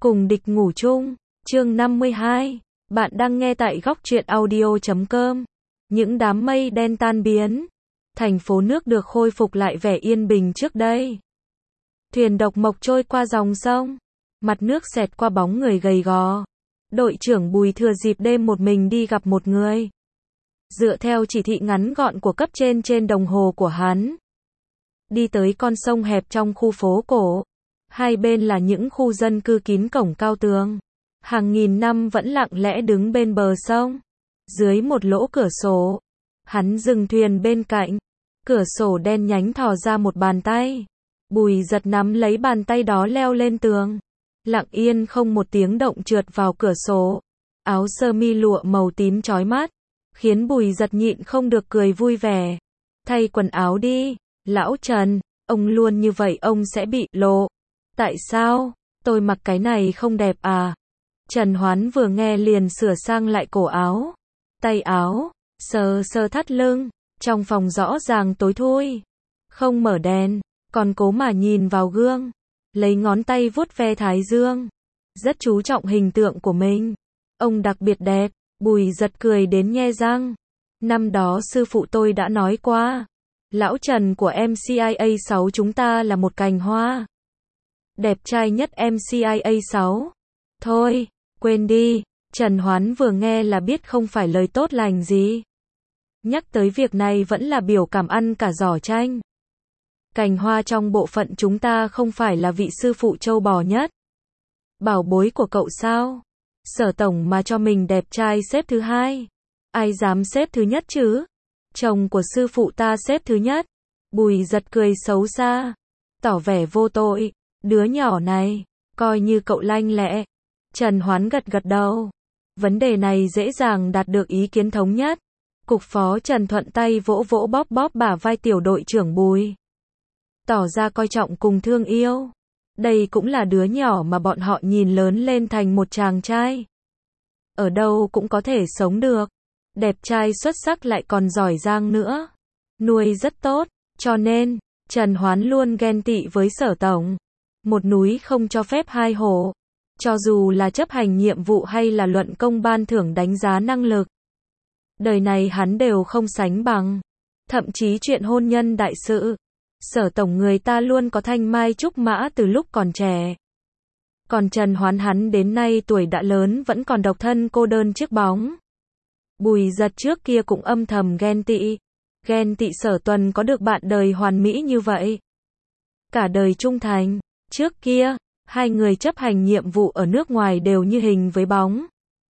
Cùng địch ngủ chung, chương 52. Bạn đang nghe tại góc truyện audio.com. Những đám mây đen tan biến. Thành phố nước được khôi phục lại vẻ yên bình trước đây. Thuyền độc mộc trôi qua dòng sông. Mặt nước xẹt qua bóng người gầy gò. Đội trưởng Bùi thừa dịp đêm một mình đi gặp một người. Dựa theo chỉ thị ngắn gọn của cấp trên đồng hồ của hắn. Đi tới con sông hẹp trong khu phố cổ. Hai bên là những khu dân cư kín cổng cao tường. Hàng nghìn năm vẫn lặng lẽ đứng bên bờ sông. Dưới một lỗ cửa sổ. Hắn dừng thuyền bên cạnh. Cửa sổ đen nhánh thò ra một bàn tay. Bùi giật nắm lấy bàn tay đó leo lên tường. Lặng yên không một tiếng động trượt vào cửa sổ. Áo sơ mi lụa màu tím chói mắt. Khiến Bùi giật nhịn không được cười vui vẻ. Thay quần áo đi, lão Trần. Ông luôn như vậy ông sẽ bị lộ. Tại sao? Tôi mặc cái này không đẹp à? Trần Hoán vừa nghe liền sửa sang lại cổ áo. Tay áo, sờ sờ thắt lưng. Trong phòng rõ ràng tối thui. Không mở đèn, còn cố mà nhìn vào gương. Lấy ngón tay vuốt ve thái dương. Rất chú trọng hình tượng của mình. Ông đặc biệt đẹp. Bùi giật cười đến nhe răng. Năm đó sư phụ tôi đã nói qua. Lão Trần của MCIA 6 chúng ta là một cành hoa. Đẹp trai nhất MCIA 6. Thôi, quên đi. Trần Hoán vừa nghe là biết không phải lời tốt lành gì. Nhắc tới việc này vẫn là biểu cảm ăn cả giỏ chanh. Cành hoa trong bộ phận chúng ta không phải là vị sư phụ trâu bò nhất. Bảo bối của cậu sao? Sở tổng mà cho mình đẹp trai xếp thứ hai. Ai dám xếp thứ nhất chứ? Chồng của sư phụ ta xếp thứ nhất. Bùi giật cười xấu xa. Tỏ vẻ vô tội. Đứa nhỏ này, coi như cậu lanh lẹ. Trần Hoán gật gật đầu. Vấn đề này dễ dàng đạt được ý kiến thống nhất. Cục phó Trần thuận tay vỗ vỗ bóp bóp bả vai tiểu đội trưởng Bùi. Tỏ ra coi trọng cùng thương yêu. Đây cũng là đứa nhỏ mà bọn họ nhìn lớn lên thành một chàng trai. Ở đâu cũng có thể sống được. Đẹp trai xuất sắc lại còn giỏi giang nữa. Nuôi rất tốt, cho nên, Trần Hoán luôn ghen tị với Sở tổng. Một núi không cho phép hai hổ. Cho dù là chấp hành nhiệm vụ hay là luận công ban thưởng đánh giá năng lực. Đời này hắn đều không sánh bằng. Thậm chí chuyện hôn nhân đại sự. Sở tổng người ta luôn có thanh mai trúc mã từ lúc còn trẻ. Còn Trần Hoán hắn đến nay tuổi đã lớn vẫn còn độc thân cô đơn chiếc bóng. Bùi giật trước kia cũng âm thầm ghen tị. Ghen tị Sở Tuần có được bạn đời hoàn mỹ như vậy. Cả đời trung thành. Trước kia, hai người chấp hành nhiệm vụ ở nước ngoài đều như hình với bóng.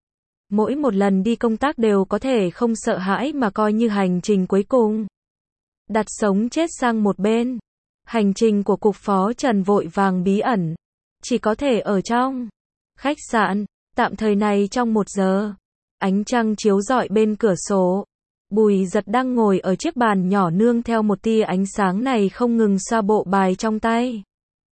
Mỗi một lần đi công tác đều có thể không sợ hãi mà coi như hành trình cuối cùng. Đặt sống chết sang một bên. Hành trình của cục phó Trần vội vàng bí ẩn. Chỉ có thể ở trong khách sạn, tạm thời này trong 1 giờ. Ánh trăng chiếu rọi bên cửa sổ. Bùi giật đang ngồi ở chiếc bàn nhỏ nương theo một tia ánh sáng này không ngừng xoa bộ bài trong tay.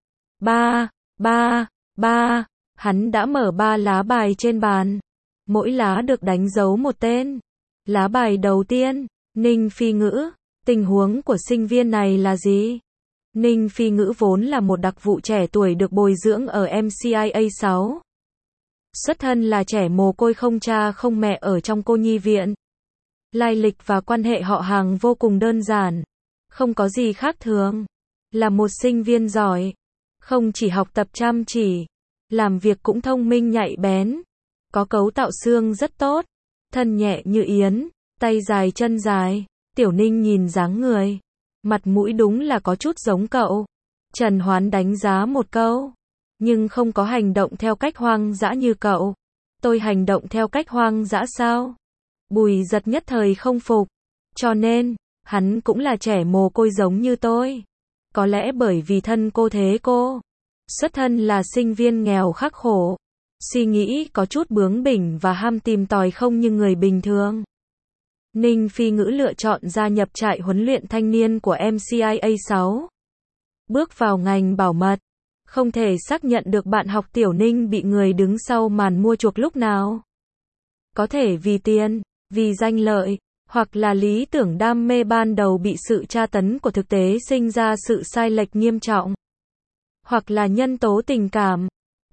Ba, hắn đã mở 3 lá bài trên bàn. Mỗi lá được đánh dấu một tên. Lá bài đầu tiên, Ninh Phi Ngữ. Tình huống của sinh viên này là gì? Ninh Phi Ngữ vốn là một đặc vụ trẻ tuổi được bồi dưỡng ở MCIA 6. Xuất thân là trẻ mồ côi không cha không mẹ ở trong cô nhi viện. Lai lịch và quan hệ họ hàng vô cùng đơn giản. Không có gì khác thường. Là một sinh viên giỏi. Không chỉ học tập chăm chỉ. Làm việc cũng thông minh nhạy bén. Có cấu tạo xương rất tốt. Thân nhẹ như yến. Tay dài chân dài. Tiểu Ninh nhìn dáng người. Mặt mũi đúng là có chút giống cậu. Trần Hoán đánh giá một câu. Nhưng không có hành động theo cách hoang dã như cậu. Tôi hành động theo cách hoang dã sao? Bùi giật nhất thời không phục. Cho nên, hắn cũng là trẻ mồ côi giống như tôi. Có lẽ bởi vì thân cô thế cô. Xuất thân là sinh viên nghèo khắc khổ. Suy nghĩ có chút bướng bỉnh và ham tìm tòi không như người bình thường. Ninh Phi Ngữ lựa chọn gia nhập trại huấn luyện thanh niên của MCIA 6. Bước vào ngành bảo mật. Không thể xác nhận được bạn học Tiểu Ninh bị người đứng sau màn mua chuộc lúc nào. Có thể vì tiền, vì danh lợi, hoặc là lý tưởng đam mê ban đầu bị sự tra tấn của thực tế sinh ra sự sai lệch nghiêm trọng. Hoặc là nhân tố tình cảm.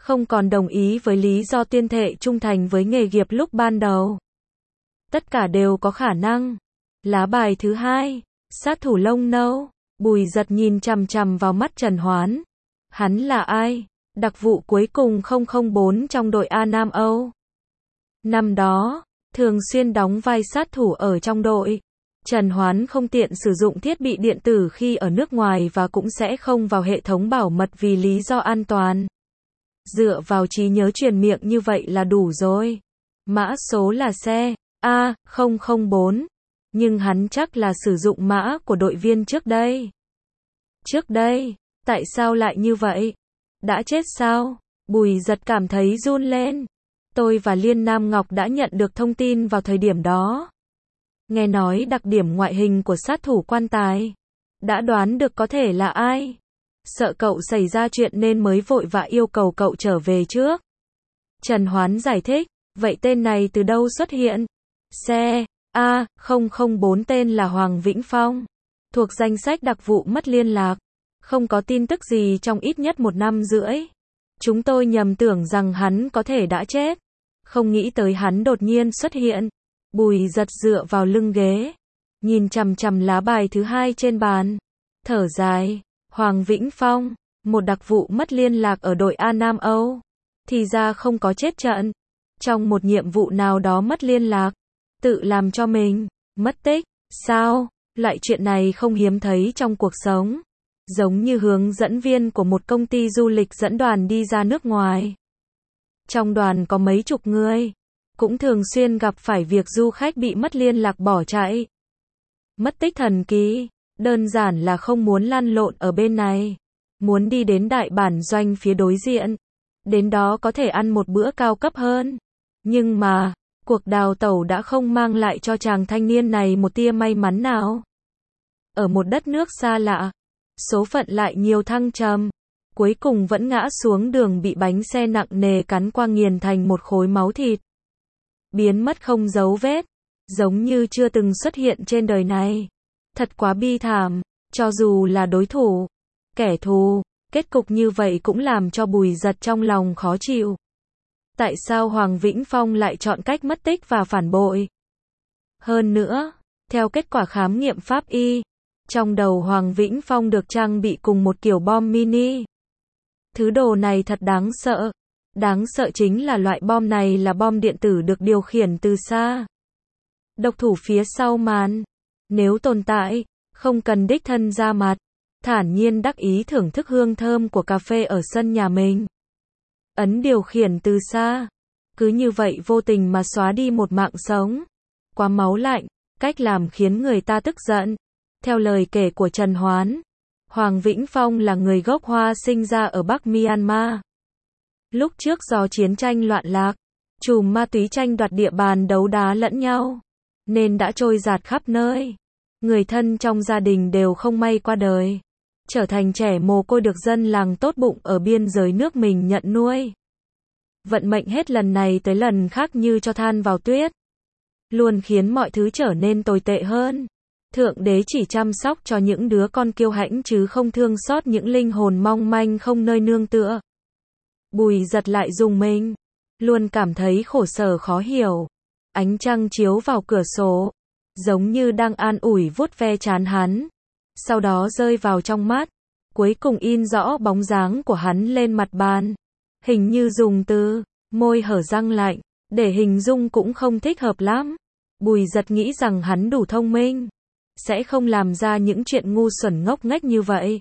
không còn đồng ý với lý do tuyên thệ trung thành với nghề nghiệp lúc ban đầu. Tất cả đều có khả năng. Lá bài thứ hai, sát thủ lông nâu. Bùi Giật nhìn chằm chằm vào mắt Trần Hoán. Hắn là ai? Đặc vụ cuối cùng 004 trong đội A Nam Âu. Năm đó, thường xuyên đóng vai sát thủ ở trong đội. Trần Hoán không tiện sử dụng thiết bị điện tử khi ở nước ngoài và cũng sẽ không vào hệ thống bảo mật vì lý do an toàn. Dựa vào trí nhớ truyền miệng như vậy là đủ rồi. Mã số là xe A004, nhưng hắn chắc là sử dụng mã của đội viên trước đây. Trước đây, tại sao lại như vậy? Đã chết sao? Bùi Giật cảm thấy run lên. Tôi và Liên Nam Ngọc đã nhận được thông tin vào thời điểm đó. Nghe nói đặc điểm ngoại hình của sát thủ quan tài. Đã đoán được có thể là ai. Sợ cậu xảy ra chuyện nên mới vội vã yêu cầu cậu trở về trước. Trần Hoán giải thích, vậy tên này từ đâu xuất hiện? Xe A004 tên là Hoàng Vĩnh Phong. Thuộc danh sách đặc vụ mất liên lạc. Không có tin tức gì trong ít nhất 1 năm rưỡi. Chúng tôi nhầm tưởng rằng hắn có thể đã chết. Không nghĩ tới hắn đột nhiên xuất hiện. Bùi Giật dựa vào lưng ghế. Nhìn chằm chằm lá bài thứ hai trên bàn. Thở dài. Hoàng Vĩnh Phong, một đặc vụ mất liên lạc ở đội A Nam Âu. Thì ra không có chết trận. Trong một nhiệm vụ nào đó mất liên lạc. Tự làm cho mình mất tích. Sao? Loại chuyện này không hiếm thấy trong cuộc sống. Giống như hướng dẫn viên của một công ty du lịch dẫn đoàn đi ra nước ngoài. Trong đoàn có mấy chục người. Cũng thường xuyên gặp phải việc du khách bị mất liên lạc bỏ chạy. Mất tích thần kỳ. Đơn giản là không muốn lăn lộn ở bên này. Muốn đi đến đại bản doanh phía đối diện. Đến đó có thể ăn một bữa cao cấp hơn. Nhưng mà, cuộc đào tẩu đã không mang lại cho chàng thanh niên này một tia may mắn nào. Ở một đất nước xa lạ, số phận lại nhiều thăng trầm. Cuối cùng vẫn ngã xuống đường bị bánh xe nặng nề cắn qua nghiền thành một khối máu thịt. Biến mất không dấu vết. Giống như chưa từng xuất hiện trên đời này. Thật quá bi thảm. Cho dù là đối thủ, kẻ thù, kết cục như vậy cũng làm cho Bùi Giật trong lòng khó chịu. Tại sao Hoàng Vĩnh Phong lại chọn cách mất tích và phản bội? Hơn nữa, theo kết quả khám nghiệm pháp y, trong đầu Hoàng Vĩnh Phong được trang bị cùng một kiểu bom mini. Thứ đồ này thật đáng sợ. Đáng sợ chính là loại bom này là bom điện tử được điều khiển từ xa. Độc thủ phía sau màn, nếu tồn tại, không cần đích thân ra mặt, thản nhiên đắc ý thưởng thức hương thơm của cà phê ở sân nhà mình. Ấn điều khiển từ xa, cứ như vậy vô tình mà xóa đi một mạng sống. Quá máu lạnh, cách làm khiến người ta tức giận. Theo lời kể của Trần Hoán, Hoàng Vĩnh Phong là người gốc Hoa sinh ra ở Bắc Myanmar. Lúc trước do chiến tranh loạn lạc, chùm ma túy tranh đoạt địa bàn đấu đá lẫn nhau, nên đã trôi dạt khắp nơi. Người thân trong gia đình đều không may qua đời, trở thành trẻ mồ côi được dân làng tốt bụng ở biên giới nước mình nhận nuôi. Vận mệnh hết lần này tới lần khác như cho than vào tuyết, luôn khiến mọi thứ trở nên tồi tệ hơn. Thượng đế chỉ chăm sóc cho những đứa con kiêu hãnh chứ không thương xót những linh hồn mong manh không nơi nương tựa. Bùi Giật lại rùng mình, luôn cảm thấy khổ sở khó hiểu. Ánh trăng chiếu vào cửa sổ, giống như đang an ủi vuốt ve trán hắn. Sau đó rơi vào trong mắt, cuối cùng in rõ bóng dáng của hắn lên mặt bàn. Hình như dùng từ môi hở răng lạnh để hình dung cũng không thích hợp lắm. Bùi Giật nghĩ rằng hắn đủ thông minh, sẽ không làm ra những chuyện ngu xuẩn ngốc nghếch như vậy.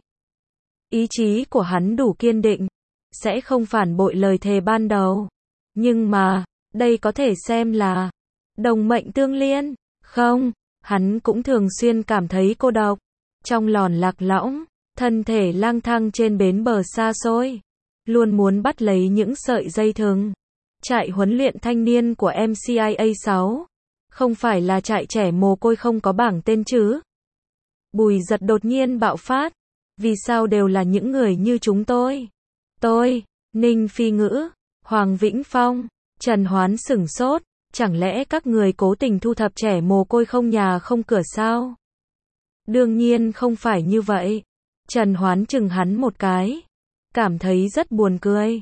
Ý chí của hắn đủ kiên định, sẽ không phản bội lời thề ban đầu. Nhưng mà, đây có thể xem là đồng mệnh tương liên. Không, hắn cũng thường xuyên cảm thấy cô độc. Trong lòn lạc lõng, thân thể lang thang trên bến bờ xa xôi. Luôn muốn bắt lấy những sợi dây thừng. Trại huấn luyện thanh niên của MCIA 6. Không phải là trại trẻ mồ côi không có bảng tên chứ? Bùi Giật đột nhiên bạo phát. Vì sao đều là những người như chúng tôi? Tôi, Ninh Phi Ngữ, Hoàng Vĩnh Phong, Trần Hoán sửng sốt. Chẳng lẽ các người cố tình thu thập trẻ mồ côi không nhà không cửa sao? Đương nhiên không phải như vậy. Trần Hoán chừng hắn một cái. Cảm thấy rất buồn cười.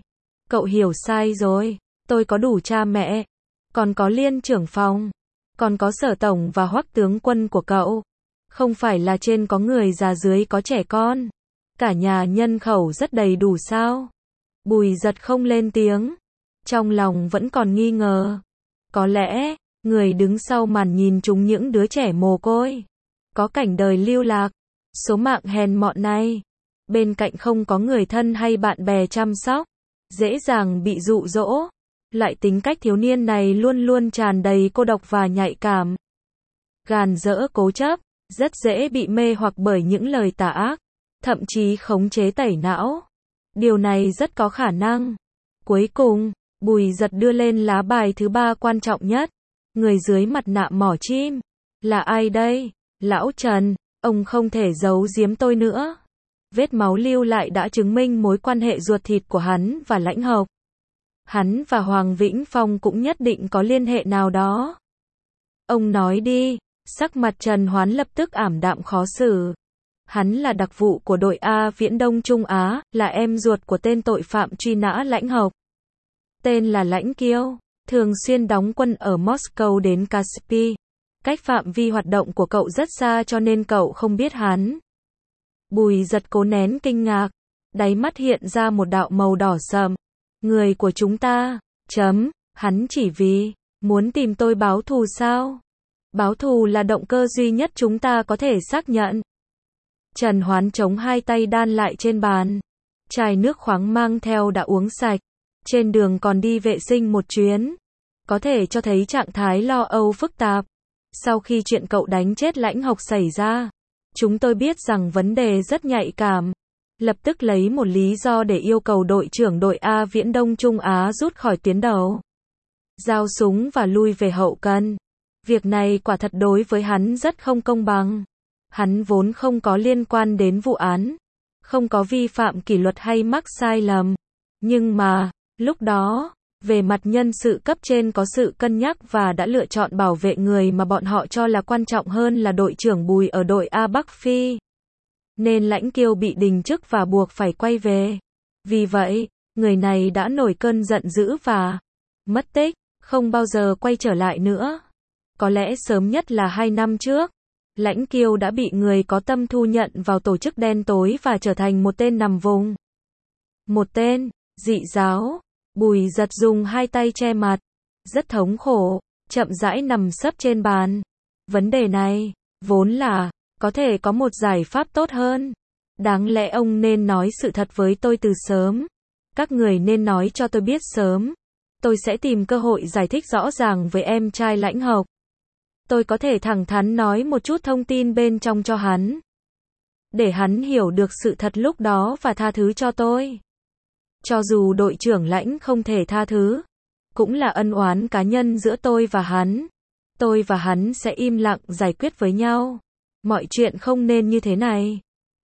Cậu hiểu sai rồi. Tôi có đủ cha mẹ. Còn có Liên trưởng phòng. Còn có Sở tổng và Hoắc tướng quân của cậu. Không phải là trên có người già dưới có trẻ con. Cả nhà nhân khẩu rất đầy đủ sao? Bùi Giật không lên tiếng. Trong lòng vẫn còn nghi ngờ. Có lẽ, người đứng sau màn nhìn chúng những đứa trẻ mồ côi. Có cảnh đời lưu lạc. Số mạng hèn mọn này. Bên cạnh không có người thân hay bạn bè chăm sóc. Dễ dàng bị dụ dỗ. Loại tính cách thiếu niên này luôn luôn tràn đầy cô độc và nhạy cảm. Gàn dỡ cố chấp. Rất dễ bị mê hoặc bởi những lời tà ác. Thậm chí khống chế tẩy não. Điều này rất có khả năng. Cuối cùng, Bùi Giật đưa lên lá bài thứ 3 quan trọng nhất. Người dưới mặt nạ mỏ chim. Là ai đây? Lão Trần, ông không thể giấu giếm tôi nữa. Vết máu lưu lại đã chứng minh mối quan hệ ruột thịt của hắn và Lãnh Hộc. Hắn và Hoàng Vĩnh Phong cũng nhất định có liên hệ nào đó. Ông nói đi. Sắc mặt Trần Hoán lập tức ảm đạm khó xử. Hắn là đặc vụ của đội A Viễn Đông Trung Á, là em ruột của tên tội phạm truy nã Lãnh Hộc. Tên là Lãnh Kiêu, thường xuyên đóng quân ở Moscow đến Caspi. Cách phạm vi hoạt động của cậu rất xa cho nên cậu không biết hắn. Bùi Giật cố nén kinh ngạc, đáy mắt hiện ra một đạo màu đỏ sậm. Người của chúng ta, hắn chỉ vì muốn tìm tôi báo thù sao? Báo thù là động cơ duy nhất chúng ta có thể xác nhận. Trần Hoán chống hai tay đan lại trên bàn. Chai nước khoáng mang theo đã uống sạch. Trên đường còn đi vệ sinh một chuyến. Có thể cho thấy trạng thái lo âu phức tạp. Sau khi chuyện cậu đánh chết Lãnh Hộc xảy ra, chúng tôi biết rằng vấn đề rất nhạy cảm. Lập tức lấy một lý do để yêu cầu đội trưởng đội A Viễn Đông Trung Á rút khỏi tuyến đầu. Giao súng và lui về hậu cần. Việc này quả thật đối với hắn rất không công bằng. Hắn vốn không có liên quan đến vụ án. Không có vi phạm kỷ luật hay mắc sai lầm. Nhưng mà, lúc đó, về mặt nhân sự cấp trên có sự cân nhắc và đã lựa chọn bảo vệ người mà bọn họ cho là quan trọng hơn là đội trưởng Bùi ở đội A Bắc Phi. Nên Lãnh Kiêu bị đình chức và buộc phải quay về. Vì vậy, người này đã nổi cơn giận dữ và mất tích, không bao giờ quay trở lại nữa. Có lẽ sớm nhất là 2 năm trước, Lãnh Kiêu đã bị người có tâm thu nhận vào tổ chức đen tối và trở thành một tên nằm vùng. Một tên dị giáo. Bùi Giật dùng hai tay che mặt, rất thống khổ, chậm rãi nằm sấp trên bàn. Vấn đề này, vốn là, có thể có một giải pháp tốt hơn. Đáng lẽ ông nên nói sự thật với tôi từ sớm. Các người nên nói cho tôi biết sớm. Tôi sẽ tìm cơ hội giải thích rõ ràng với em trai Lãnh Hộc. Tôi có thể thẳng thắn nói một chút thông tin bên trong cho hắn. Để hắn hiểu được sự thật lúc đó và tha thứ cho tôi. Cho dù đội trưởng Lãnh không thể tha thứ, cũng là ân oán cá nhân giữa tôi và hắn. Tôi và hắn sẽ im lặng giải quyết với nhau. Mọi chuyện không nên như thế này.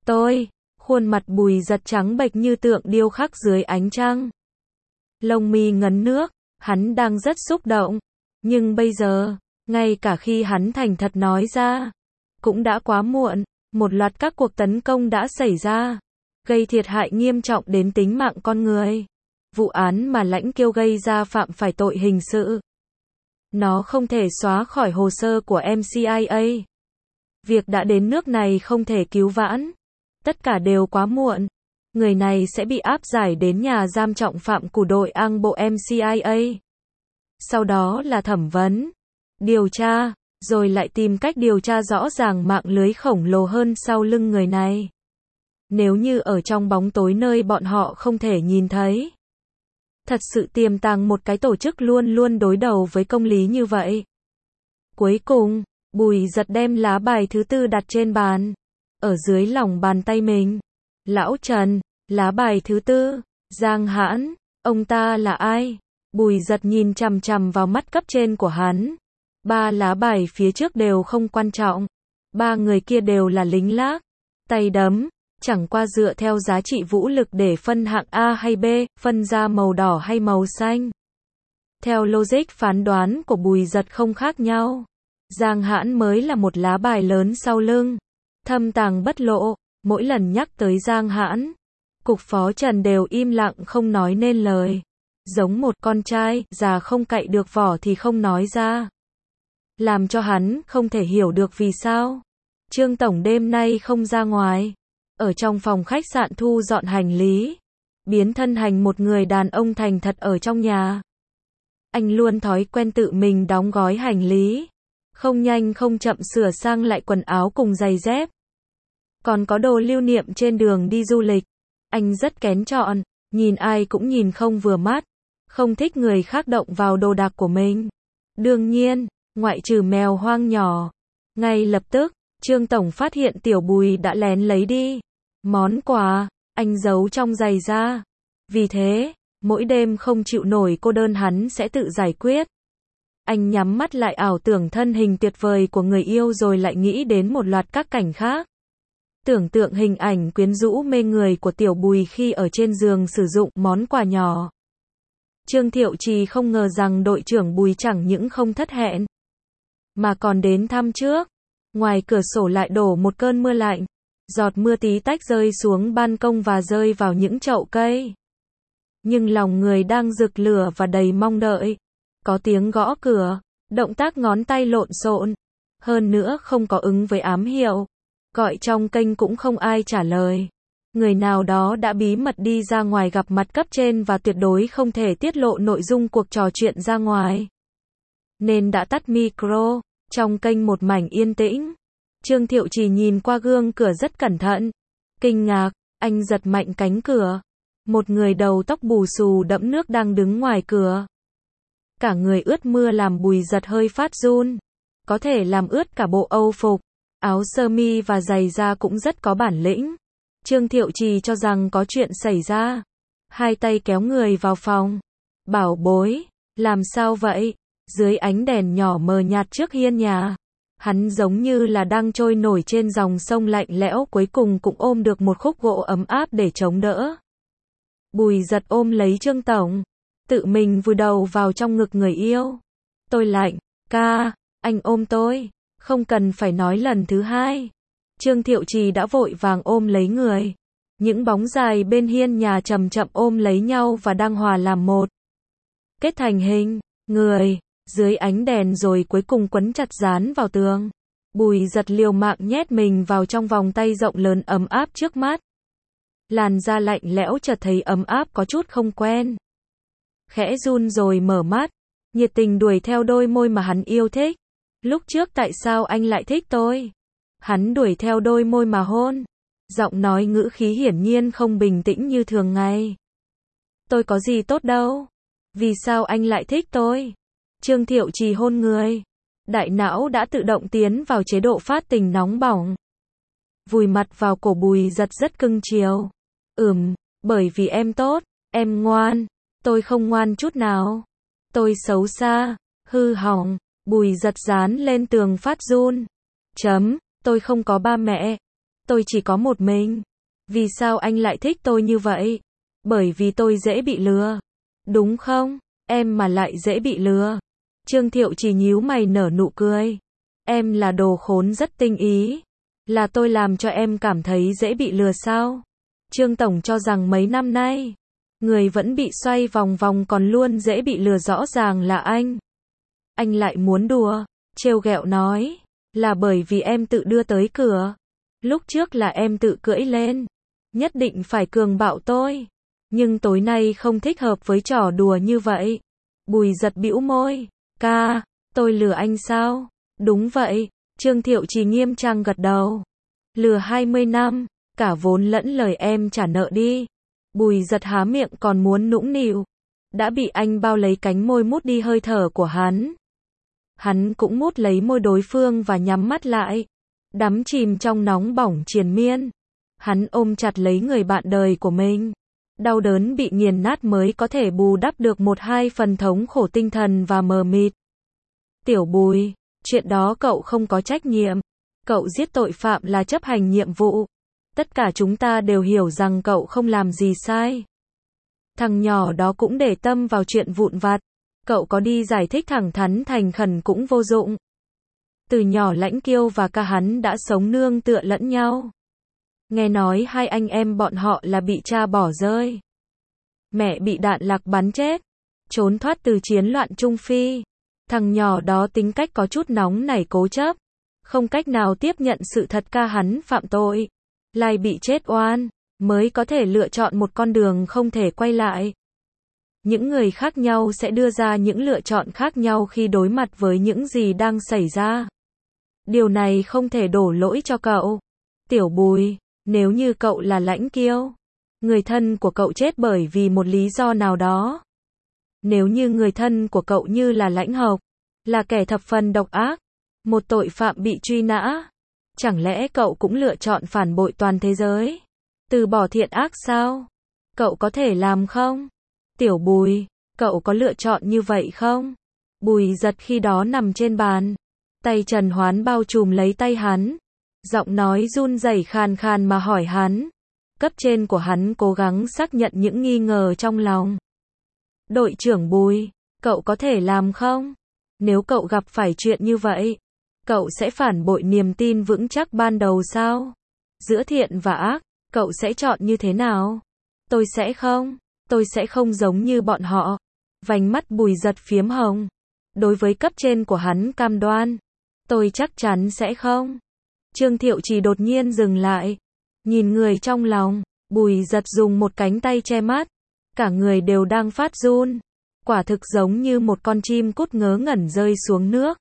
Khuôn mặt Bùi Giật trắng bệch như tượng điêu khắc dưới ánh trăng. Lông mi ngấn nước, hắn đang rất xúc động. Nhưng bây giờ, ngay cả khi hắn thành thật nói ra, cũng đã quá muộn. Một loạt các cuộc tấn công đã xảy ra, gây thiệt hại nghiêm trọng đến tính mạng con người. Vụ án mà Lãnh Kiêu gây ra phạm phải tội hình sự. Nó không thể xóa khỏi hồ sơ của MCIA. Việc đã đến nước này không thể cứu vãn. Tất cả đều quá muộn. Người này sẽ bị áp giải đến nhà giam trọng phạm của đội Ang bộ MCIA. Sau đó là thẩm vấn, điều tra, rồi lại tìm cách điều tra rõ ràng mạng lưới khổng lồ hơn sau lưng người này. Nếu như ở trong bóng tối nơi bọn họ không thể nhìn thấy. Thật sự tiềm tàng một cái tổ chức luôn luôn đối đầu với công lý như vậy. Cuối cùng, Bùi Giật đem lá bài thứ 4 đặt trên bàn. Ở dưới lòng bàn tay mình. Lão Trần, lá bài thứ 4, Giang Hãn, ông ta là ai? Bùi Giật nhìn chằm chằm vào mắt cấp trên của hắn. 3 lá bài phía trước đều không quan trọng. 3 người kia đều là lính lác, tay đấm, chẳng qua dựa theo giá trị vũ lực để phân hạng A hay B, phân ra màu đỏ hay màu xanh. Theo logic phán đoán của Bùi Giật không khác nhau. Giang Hãn mới là một lá bài lớn sau lưng, thâm tàng bất lộ. Mỗi lần nhắc tới Giang Hãn, cục phó Trần đều im lặng không nói nên lời. giống một con trai, già không cạy được vỏ thì không nói ra. Làm cho hắn không thể hiểu được vì sao. Trương Tổng đêm nay không ra ngoài. Ở trong phòng khách sạn thu dọn hành lý. Biến thân thành một người đàn ông thành thật ở trong nhà. Anh luôn thói quen tự mình đóng gói hành lý. Không nhanh không chậm sửa sang lại quần áo cùng giày dép. Còn có đồ lưu niệm trên đường đi du lịch. Anh rất kén chọn, nhìn ai cũng nhìn không vừa mắt. Không thích người khác động vào đồ đạc của mình. Đương nhiên, ngoại trừ mèo hoang nhỏ. Ngay lập tức, Trương Tổng phát hiện Tiểu Bùi đã lén lấy đi món quà, anh giấu trong giày da. Vì thế, mỗi đêm không chịu nổi cô đơn hắn sẽ tự giải quyết. Anh nhắm mắt lại ảo tưởng thân hình tuyệt vời của người yêu rồi lại nghĩ đến một loạt các cảnh khác. Tưởng tượng hình ảnh quyến rũ mê người của Tiểu Bùi khi ở trên giường sử dụng món quà nhỏ. Trương Thiệu Trì không ngờ rằng đội trưởng Bùi chẳng những không thất hẹn, mà còn đến thăm trước. Ngoài cửa sổ lại đổ một cơn mưa lạnh. Giọt mưa tí tách rơi xuống ban công và rơi vào những chậu cây. Nhưng lòng người đang rực lửa và đầy mong đợi. Có tiếng gõ cửa, động tác ngón tay lộn xộn. Hơn nữa không có ứng với ám hiệu. Gọi trong kênh cũng không ai trả lời. Người nào đó đã bí mật đi ra ngoài gặp mặt cấp trên và tuyệt đối không thể tiết lộ nội dung cuộc trò chuyện ra ngoài. Nên đã tắt micro. Trong kênh một mảnh yên tĩnh. Trương Thiệu Trì nhìn qua gương cửa rất cẩn thận. Kinh ngạc, anh giật mạnh cánh cửa. Một người đầu tóc bù xù đẫm nước đang đứng ngoài cửa. Cả người ướt mưa làm Bùi Giật hơi phát run. Có thể làm ướt cả bộ âu phục, áo sơ mi và giày da cũng rất có bản lĩnh. Trương Thiệu Trì cho rằng có chuyện xảy ra. Hai tay kéo người vào phòng. Bảo bối, làm sao vậy? Dưới ánh đèn nhỏ mờ nhạt trước hiên nhà, hắn giống như là đang trôi nổi trên dòng sông lạnh lẽo, cuối cùng cũng ôm được một khúc gỗ ấm áp để chống đỡ. Bùi Giật ôm lấy Trương Tổng, tự mình vùi đầu vào trong ngực người yêu. Tôi lạnh, ca, anh ôm tôi, không cần phải nói lần thứ hai. Trương Thiệu Trì đã vội vàng ôm lấy người. Những bóng dài bên hiên nhà chậm chậm ôm lấy nhau và đang hòa làm một. Kết thành hình, người. Dưới ánh đèn rồi cuối cùng quấn chặt dán vào tường. Bùi Giật liều mạng nhét mình vào trong vòng tay rộng lớn ấm áp trước mắt. Làn da lạnh lẽo chợt thấy ấm áp có chút không quen. Khẽ run rồi mở mắt. Nhiệt tình đuổi theo đôi môi mà hắn yêu thích. Lúc trước tại sao anh lại thích tôi? Hắn đuổi theo đôi môi mà hôn. Giọng nói ngữ khí hiển nhiên không bình tĩnh như thường ngày. Tôi có gì tốt đâu. Vì sao anh lại thích tôi? Trương Thiệu Trì hôn người. Đại não đã tự động tiến vào chế độ phát tình nóng bỏng. Vùi mặt vào cổ Bùi Giật rất cưng chiều. Bởi vì em tốt, em ngoan. Tôi không ngoan chút nào. Tôi xấu xa, hư hỏng. Bùi Giật dán lên tường phát run. Tôi không có ba mẹ. Tôi chỉ có một mình. Vì sao anh lại thích tôi như vậy? Bởi vì tôi dễ bị lừa. Đúng không? Em mà lại dễ bị lừa. Trương Thiệu Trì nhíu mày nở nụ cười. Em là đồ khốn rất tinh ý. Là tôi làm cho em cảm thấy dễ bị lừa sao? Trương Tổng cho rằng mấy năm nay, người vẫn bị xoay vòng vòng còn luôn dễ bị lừa rõ ràng là anh. Anh lại muốn đùa, trêu ghẹo nói. Là bởi vì em tự đưa tới cửa. Lúc trước là em tự cưỡi lên. Nhất định phải cường bạo tôi. Nhưng tối nay không thích hợp với trò đùa như vậy. Bùi Giật bĩu môi. Ca, tôi lừa anh sao? Đúng vậy. Trương Thiệu Trì nghiêm trang gật đầu. Lừa 20 năm, cả vốn lẫn lời em trả nợ đi. Bùi Giật há miệng còn muốn nũng nịu. Đã bị anh bao lấy cánh môi mút đi hơi thở của hắn. Hắn cũng mút lấy môi đối phương và nhắm mắt lại. Đắm chìm trong nóng bỏng triền miên. Hắn ôm chặt lấy người bạn đời của mình. Đau đớn bị nghiền nát mới có thể bù đắp được 1-2 phần thống khổ tinh thần và mờ mịt. Tiểu Bùi, chuyện đó cậu không có trách nhiệm. Cậu giết tội phạm là chấp hành nhiệm vụ. Tất cả chúng ta đều hiểu rằng cậu không làm gì sai. Thằng nhỏ đó cũng để tâm vào chuyện vụn vặt. Cậu có đi giải thích thẳng thắn thành khẩn cũng vô dụng. Từ nhỏ Lãnh Kiêu và ca hắn đã sống nương tựa lẫn nhau. Nghe nói hai anh em bọn họ là bị cha bỏ rơi. Mẹ bị đạn lạc bắn chết. trốn thoát từ chiến loạn Trung Phi. Thằng nhỏ đó tính cách có chút nóng nảy cố chấp, không cách nào tiếp nhận sự thật ca hắn phạm tội, lại bị chết oan, mới có thể lựa chọn một con đường không thể quay lại. Những người khác nhau sẽ đưa ra những lựa chọn khác nhau khi đối mặt với những gì đang xảy ra. Điều này không thể đổ lỗi cho cậu. Tiểu Bùi, nếu như cậu là Lãnh Kiêu, người thân của cậu chết bởi vì một lý do nào đó. Nếu như người thân của cậu như là Lãnh Hộc, là kẻ thập phần độc ác, một tội phạm bị truy nã, chẳng lẽ cậu cũng lựa chọn phản bội toàn thế giới, từ bỏ thiện ác sao? Cậu có thể làm không? Tiểu Bùi, cậu có lựa chọn như vậy không? Bùi Giật khi đó nằm trên bàn, tay Trần Hoán bao trùm lấy tay hắn, giọng nói run rẩy khàn khàn mà hỏi hắn. Cấp trên của hắn cố gắng xác nhận những nghi ngờ trong lòng. Đội trưởng Bùi, cậu có thể làm không? Nếu cậu gặp phải chuyện như vậy, cậu sẽ phản bội niềm tin vững chắc ban đầu sao? Giữa thiện và ác, cậu sẽ chọn như thế nào? Tôi sẽ không giống như bọn họ. Vành mắt Bùi Giật phiếm hồng. Đối với cấp trên của hắn cam đoan, tôi chắc chắn sẽ không. Trương Thiệu Trì đột nhiên dừng lại, nhìn người trong lòng. Bùi Giật dùng một cánh tay che mắt, cả người đều đang phát run, quả thực giống như một con chim cút ngớ ngẩn rơi xuống nước.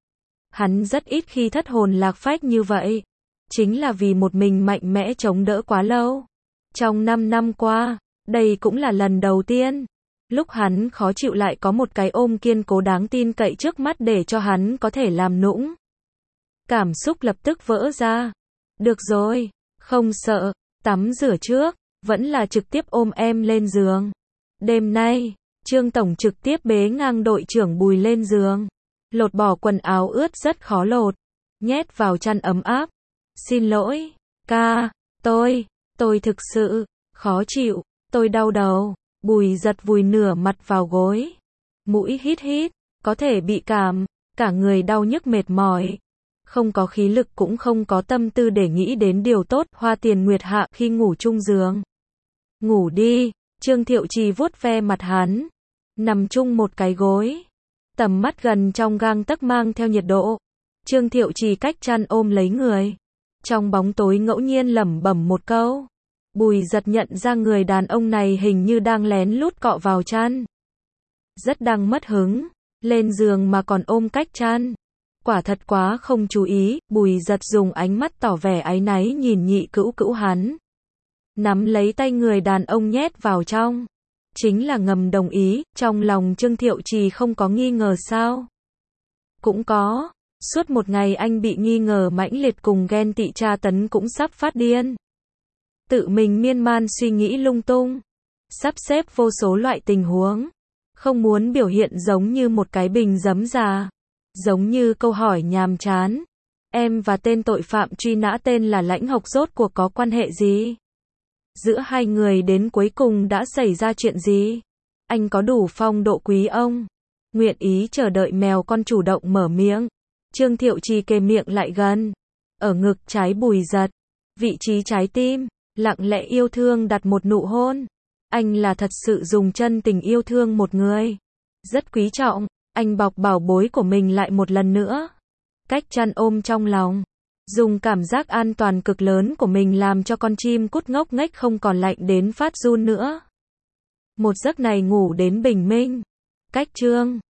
Hắn rất ít khi thất hồn lạc phách như vậy, chính là vì một mình mạnh mẽ chống đỡ quá lâu. Trong 5 năm qua, đây cũng là lần đầu tiên, lúc hắn khó chịu lại có một cái ôm kiên cố đáng tin cậy trước mắt để cho hắn có thể làm nũng. Cảm xúc lập tức vỡ ra. Được rồi, không sợ, tắm rửa trước, vẫn là trực tiếp ôm em lên giường. Đêm nay, Trương Tổng trực tiếp bế ngang đội trưởng Bùi lên giường, lột bỏ quần áo ướt rất khó lột, nhét vào chăn ấm áp. Xin lỗi, ca, tôi thực sự khó chịu, tôi đau đầu. Bùi Giật vùi nửa mặt vào gối, mũi hít hít, có thể bị cảm, cả người đau nhức mệt mỏi. Không có khí lực cũng không có tâm tư để nghĩ đến điều tốt. Hoa Tiền Nguyệt hạ khi ngủ chung giường. Ngủ đi, Trương Thiệu Trì vuốt ve mặt hắn, nằm chung một cái gối, tầm mắt gần trong gang tấc mang theo nhiệt độ. Trương Thiệu Trì cách chăn ôm lấy người, trong bóng tối ngẫu nhiên lẩm bẩm một câu. Bùi Giật nhận ra người đàn ông này hình như đang lén lút cọ vào chăn, rất đang mất hứng, lên giường mà còn ôm cách chăn. Quả thật quá không chú ý. Bùi Giật dùng ánh mắt tỏ vẻ áy náy nhìn nhị cữu cữu hắn, nắm lấy tay người đàn ông nhét vào trong, chính là ngầm đồng ý. Trong lòng Trương Thiệu Trì không có nghi ngờ sao? Cũng có. Suốt một ngày anh bị nghi ngờ mãnh liệt cùng ghen tị tra tấn cũng sắp phát điên. Tự mình miên man suy nghĩ lung tung, sắp xếp vô số loại tình huống, không muốn biểu hiện giống như một cái bình giấm già, giống như câu hỏi nhàm chán. Em và tên tội phạm truy nã tên là Lãnh Hộc rốt cuộc có quan hệ gì? Giữa hai người đến cuối cùng đã xảy ra chuyện gì? Anh có đủ phong độ quý ông? Nguyện ý chờ đợi mèo con chủ động mở miệng. Trương Thiệu Trì kề miệng lại gần, ở ngực trái Bùi Giật, vị trí trái tim, lặng lẽ yêu thương đặt một nụ hôn. Anh là thật sự dùng chân tình yêu thương một người, rất quý trọng. Anh bọc bảo bối của mình lại một lần nữa, cách chăn ôm trong lòng, dùng cảm giác an toàn cực lớn của mình làm cho con chim cút ngốc nghếch không còn lạnh đến phát run nữa. Một giấc này ngủ đến bình minh. Cách Trương